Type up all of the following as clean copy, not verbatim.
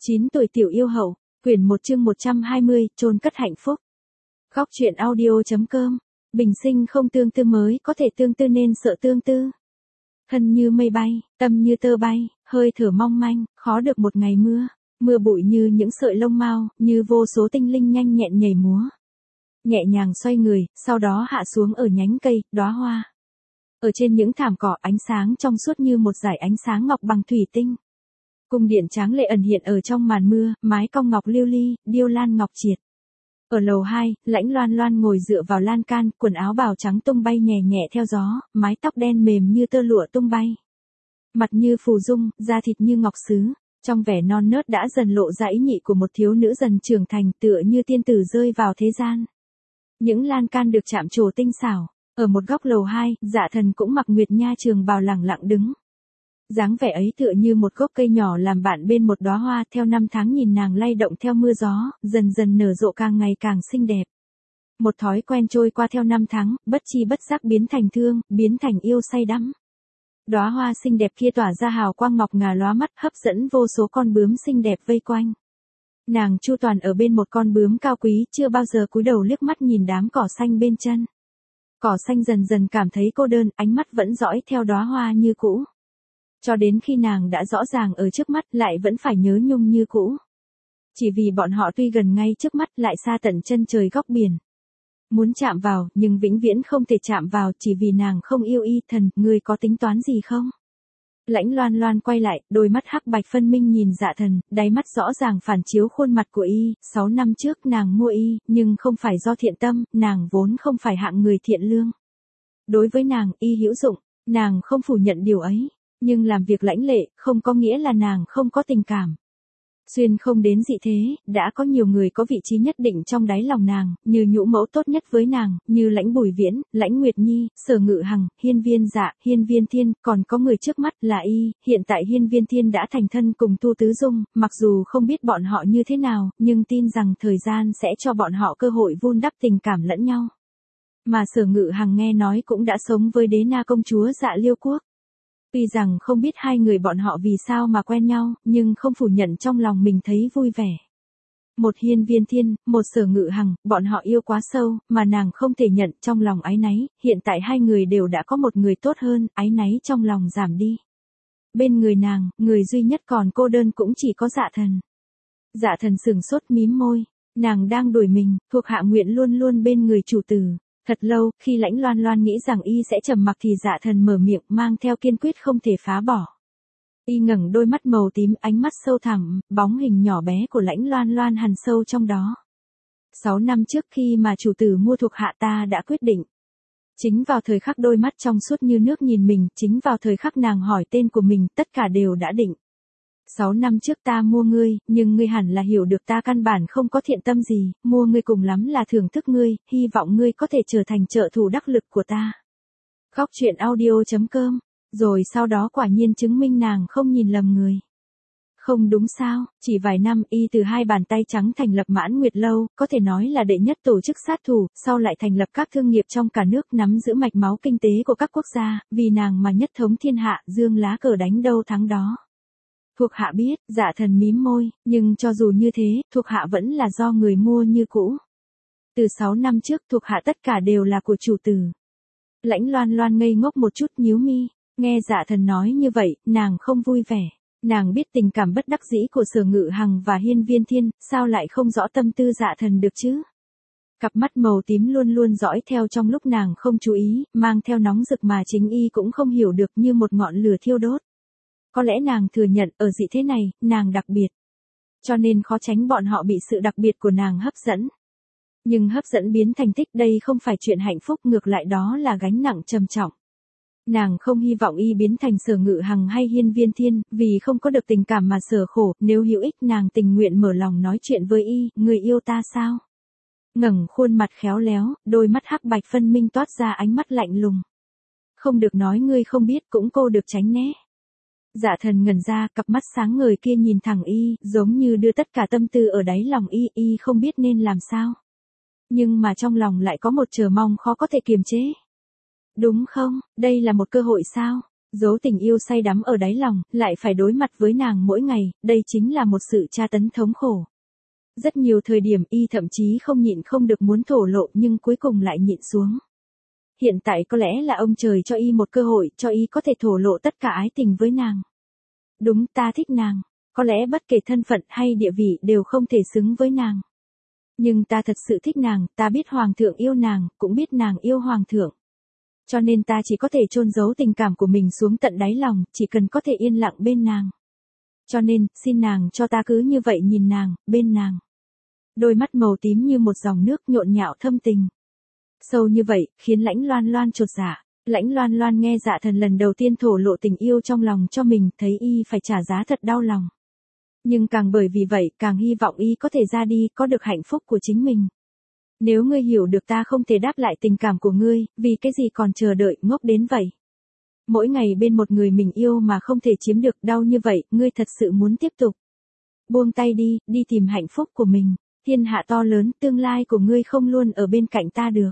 9 tuổi tiểu yêu hậu, quyển 1 chương 120, chôn cất hạnh phúc. Góc truyện audio.com, bình sinh không tương tư mới có thể tương tư nên sợ tương tư. Thân như mây bay, tâm như tơ bay, hơi thở mong manh, khó được một ngày mưa, mưa bụi như những sợi lông mao, như vô số tinh linh nhanh nhẹn nhảy múa. Nhẹ nhàng xoay người, sau đó hạ xuống ở nhánh cây, đóa hoa. Ở trên những thảm cỏ ánh sáng trong suốt như một dải ánh sáng ngọc bằng thủy tinh. Cung điện tráng lệ ẩn hiện ở trong màn mưa, mái cong ngọc lưu ly, điêu lan ngọc triệt. Ở lầu 2, Lãnh Loan Loan ngồi dựa vào lan can, quần áo bào trắng tung bay nhẹ nhẹ theo gió, mái tóc đen mềm như tơ lụa tung bay. Mặt như phù dung, da thịt như ngọc sứ, trong vẻ non nớt đã dần lộ ra ý nhị của một thiếu nữ dần trưởng thành, tựa như tiên tử rơi vào thế gian. Những lan can được chạm trổ tinh xảo, ở một góc lầu 2, Dạ Thần cũng mặc nguyệt nha trường bào lẳng lặng đứng. Dáng vẻ ấy tựa như một gốc cây nhỏ làm bạn bên một đóa hoa, theo năm tháng nhìn nàng lay động theo mưa gió, dần dần nở rộ càng ngày càng xinh đẹp. Một thói quen trôi qua theo năm tháng, bất chi bất giác biến thành thương, biến thành yêu say đắm. Đóa hoa xinh đẹp kia tỏa ra hào quang ngọc ngà lóa mắt, hấp dẫn vô số con bướm xinh đẹp vây quanh. Nàng chu toàn ở bên một con bướm cao quý, chưa bao giờ cúi đầu liếc mắt nhìn đám cỏ xanh bên chân. Cỏ xanh dần dần cảm thấy cô đơn, ánh mắt vẫn dõi theo đóa hoa như cũ. Cho đến khi nàng đã rõ ràng ở trước mắt, lại vẫn phải nhớ nhung như cũ. Chỉ vì bọn họ tuy gần ngay trước mắt, lại xa tận chân trời góc biển. Muốn chạm vào, nhưng vĩnh viễn không thể chạm vào, chỉ vì nàng không yêu y. Thần, ngươi có tính toán gì không? Lãnh Loan Loan quay lại, đôi mắt hắc bạch phân minh nhìn Dạ Thần, đáy mắt rõ ràng phản chiếu khuôn mặt của y. 6 năm trước nàng mua y, nhưng không phải do thiện tâm, nàng vốn không phải hạng người thiện lương. Đối với nàng, y hữu dụng, nàng không phủ nhận điều ấy. Nhưng làm việc lãnh lệ, không có nghĩa là nàng không có tình cảm. Xuyên không đến dị thế, đã có nhiều người có vị trí nhất định trong đáy lòng nàng, như nhũ mẫu tốt nhất với nàng, như Lãnh Bùi Viễn, Lãnh Nguyệt Nhi, Sở Ngự Hằng, Hiên Viên Dạ, Hiên Viên Thiên, còn có người trước mắt là y. Hiện tại Hiên Viên Thiên đã thành thân cùng Tu Tứ Dung, mặc dù không biết bọn họ như thế nào, nhưng tin rằng thời gian sẽ cho bọn họ cơ hội vun đắp tình cảm lẫn nhau. Mà Sở Ngự Hằng nghe nói cũng đã sống với đế na công chúa Dạ Liêu Quốc. Tuy rằng không biết hai người bọn họ vì sao mà quen nhau, nhưng không phủ nhận trong lòng mình thấy vui vẻ. Một Hiên Viên Thiên, một Sở Ngự Hằng, bọn họ yêu quá sâu, mà nàng không thể nhận, trong lòng áy náy. Hiện tại hai người đều đã có một người tốt hơn, áy náy trong lòng giảm đi. Bên người nàng, người duy nhất còn cô đơn cũng chỉ có Dạ Thần. Dạ Thần sừng sốt mím môi, nàng đang đuổi mình, thuộc hạ nguyện luôn luôn bên người chủ tử. Thật lâu, khi Lãnh Loan Loan nghĩ rằng y sẽ trầm mặc thì Dạ Thần mở miệng, mang theo kiên quyết không thể phá bỏ. Y ngẩng đôi mắt màu tím, ánh mắt sâu thẳm, bóng hình nhỏ bé của Lãnh Loan Loan hằn sâu trong đó. 6 năm trước khi mà chủ tử mua thuộc hạ ta đã quyết định. Chính vào thời khắc đôi mắt trong suốt như nước nhìn mình, chính vào thời khắc nàng hỏi tên của mình, tất cả đều đã định. 6 năm trước ta mua ngươi, nhưng ngươi hẳn là hiểu được ta căn bản không có thiện tâm gì, mua ngươi cùng lắm là thưởng thức ngươi, hy vọng ngươi có thể trở thành trợ thủ đắc lực của ta. Góc truyện audio.com, rồi sau đó quả nhiên chứng minh nàng không nhìn lầm người. Không đúng sao, chỉ vài năm y từ 2 bàn tay trắng thành lập Mãn Nguyệt Lâu, có thể nói là đệ nhất tổ chức sát thủ, sau lại thành lập các thương nghiệp trong cả nước, nắm giữ mạch máu kinh tế của các quốc gia, vì nàng mà nhất thống thiên hạ, dương lá cờ đánh đâu thắng đó. Thuộc hạ biết, Dạ Thần mím môi, nhưng cho dù như thế, thuộc hạ vẫn là do người mua như cũ. Từ 6 năm trước, thuộc hạ tất cả đều là của chủ tử. Lãnh Loan Loan ngây ngốc một chút, nhíu mi, nghe Dạ Thần nói như vậy, nàng không vui vẻ. Nàng biết tình cảm bất đắc dĩ của Sở Ngự Hằng và Hiên Viên Thiên, sao lại không rõ tâm tư Dạ Thần được chứ? Cặp mắt màu tím luôn luôn dõi theo trong lúc nàng không chú ý, mang theo nóng rực mà chính y cũng không hiểu được, như một ngọn lửa thiêu đốt. Có lẽ nàng thừa nhận, ở dị thế này, nàng đặc biệt. Cho nên khó tránh bọn họ bị sự đặc biệt của nàng hấp dẫn. Nhưng hấp dẫn biến thành thích, đây không phải chuyện hạnh phúc, ngược lại đó là gánh nặng trầm trọng. Nàng không hy vọng y biến thành Sở Ngự Hằng hay Hiên Viên Thiên, vì không có được tình cảm mà sở khổ, nếu hữu ích nàng tình nguyện mở lòng nói chuyện với y, người yêu ta sao? Ngẩng khuôn mặt khéo léo, đôi mắt hắc bạch phân minh toát ra ánh mắt lạnh lùng. Không được nói ngươi không biết, cũng cô được tránh né. Dạ Thần ngẩn ra, cặp mắt sáng ngời kia nhìn thẳng y, giống như đưa tất cả tâm tư ở đáy lòng y không biết nên làm sao. Nhưng mà trong lòng lại có một chờ mong khó có thể kiềm chế. Đúng không, đây là một cơ hội sao? Giấu tình yêu say đắm ở đáy lòng, lại phải đối mặt với nàng mỗi ngày, đây chính là một sự tra tấn thống khổ. Rất nhiều thời điểm y thậm chí không nhịn không được muốn thổ lộ nhưng cuối cùng lại nhịn xuống. Hiện tại có lẽ là ông trời cho y một cơ hội, cho y có thể thổ lộ tất cả ái tình với nàng. Đúng, ta thích nàng. Có lẽ bất kể thân phận hay địa vị đều không thể xứng với nàng. Nhưng ta thật sự thích nàng, ta biết hoàng thượng yêu nàng, cũng biết nàng yêu hoàng thượng. Cho nên ta chỉ có thể chôn giấu tình cảm của mình xuống tận đáy lòng, chỉ cần có thể yên lặng bên nàng. Cho nên, xin nàng cho ta cứ như vậy nhìn nàng, bên nàng. Đôi mắt màu tím như một dòng nước nhộn nhạo thâm tình. Sâu như vậy, khiến Lãnh Loan Loan chột dạ. Lãnh Loan Loan nghe Dạ Thần lần đầu tiên thổ lộ tình yêu trong lòng cho mình, thấy y phải trả giá thật đau lòng. Nhưng càng bởi vì vậy, càng hy vọng y có thể ra đi, có được hạnh phúc của chính mình. Nếu ngươi hiểu được ta không thể đáp lại tình cảm của ngươi, vì cái gì còn chờ đợi ngốc đến vậy? Mỗi ngày bên một người mình yêu mà không thể chiếm được, đau như vậy, ngươi thật sự muốn tiếp tục. Buông tay đi, đi tìm hạnh phúc của mình. Thiên hạ to lớn, tương lai của ngươi không luôn ở bên cạnh ta được.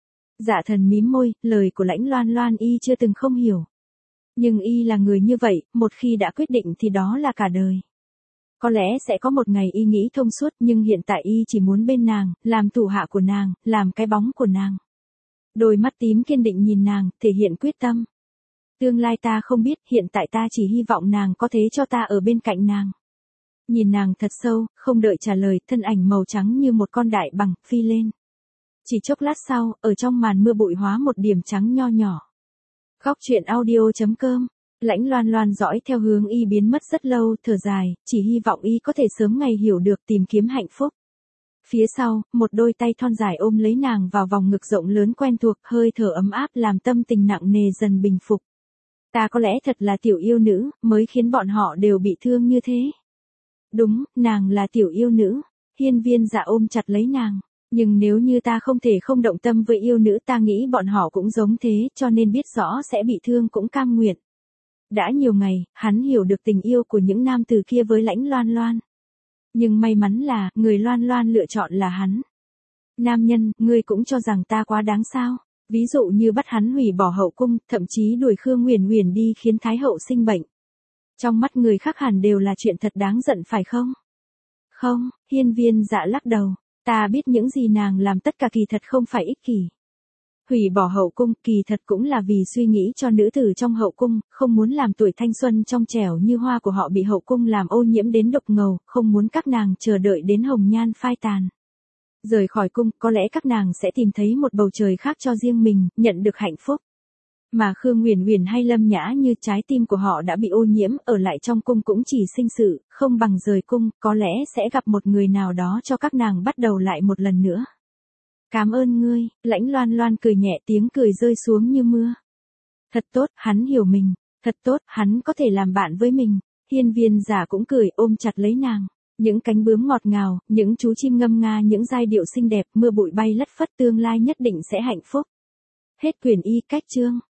Dạ Thần mím môi, lời của Lãnh Loan Loan y chưa từng không hiểu. Nhưng y là người như vậy, một khi đã quyết định thì đó là cả đời. Có lẽ sẽ có một ngày y nghĩ thông suốt, nhưng hiện tại y chỉ muốn bên nàng, làm thủ hạ của nàng, làm cái bóng của nàng. Đôi mắt tím kiên định nhìn nàng, thể hiện quyết tâm. Tương lai ta không biết, hiện tại ta chỉ hy vọng nàng có thế cho ta ở bên cạnh nàng. Nhìn nàng thật sâu, không đợi trả lời, thân ảnh màu trắng như một con đại bàng, phi lên. Chỉ chốc lát sau, ở trong màn mưa bụi hóa một điểm trắng nho nhỏ. Góc truyện audio.com. Lãnh Loan Loan dõi theo hướng y biến mất rất lâu, thở dài, chỉ hy vọng y có thể sớm ngày hiểu được tìm kiếm hạnh phúc. Phía sau, một đôi tay thon dài ôm lấy nàng vào vòng ngực rộng lớn quen thuộc, hơi thở ấm áp làm tâm tình nặng nề dần bình phục. Ta có lẽ thật là tiểu yêu nữ, mới khiến bọn họ đều bị thương như thế. Đúng, nàng là tiểu yêu nữ. Hiên Viên Dạ ôm chặt lấy nàng. Nhưng nếu như ta không thể không động tâm với yêu nữ, ta nghĩ bọn họ cũng giống thế, cho nên biết rõ sẽ bị thương cũng cam nguyện. Đã nhiều ngày, hắn hiểu được tình yêu của những nam từ kia với Lãnh Loan Loan. Nhưng may mắn là, người Loan Loan lựa chọn là hắn. Nam nhân, ngươi cũng cho rằng ta quá đáng sao? Ví dụ như bắt hắn hủy bỏ hậu cung, thậm chí đuổi Khương Nguyền Nguyền đi khiến Thái hậu sinh bệnh. Trong mắt người khác hẳn đều là chuyện thật đáng giận phải không? Không, Hiên Viên Dạ lắc đầu. Ta biết những gì nàng làm tất cả kỳ thật không phải ích kỷ. Hủy bỏ hậu cung kỳ thật cũng là vì suy nghĩ cho nữ tử trong hậu cung, không muốn làm tuổi thanh xuân trong trẻo như hoa của họ bị hậu cung làm ô nhiễm đến đục ngầu, không muốn các nàng chờ đợi đến hồng nhan phai tàn. Rời khỏi cung, có lẽ các nàng sẽ tìm thấy một bầu trời khác cho riêng mình, nhận được hạnh phúc. Mà Khương Nguyền Nguyền hay Lâm Nhã như trái tim của họ đã bị ô nhiễm, ở lại trong cung cũng chỉ sinh sự, không bằng rời cung, có lẽ sẽ gặp một người nào đó cho các nàng bắt đầu lại một lần nữa. Cảm ơn ngươi, Lãnh Loan Loan cười nhẹ, tiếng cười rơi xuống như mưa. Thật tốt, hắn hiểu mình, thật tốt, hắn có thể làm bạn với mình. Hiên Viên Dạ cũng cười, ôm chặt lấy nàng. Những cánh bướm ngọt ngào, những chú chim ngâm nga, những giai điệu xinh đẹp, mưa bụi bay lất phất, tương lai nhất định sẽ hạnh phúc. Hết quyển y, cách chương.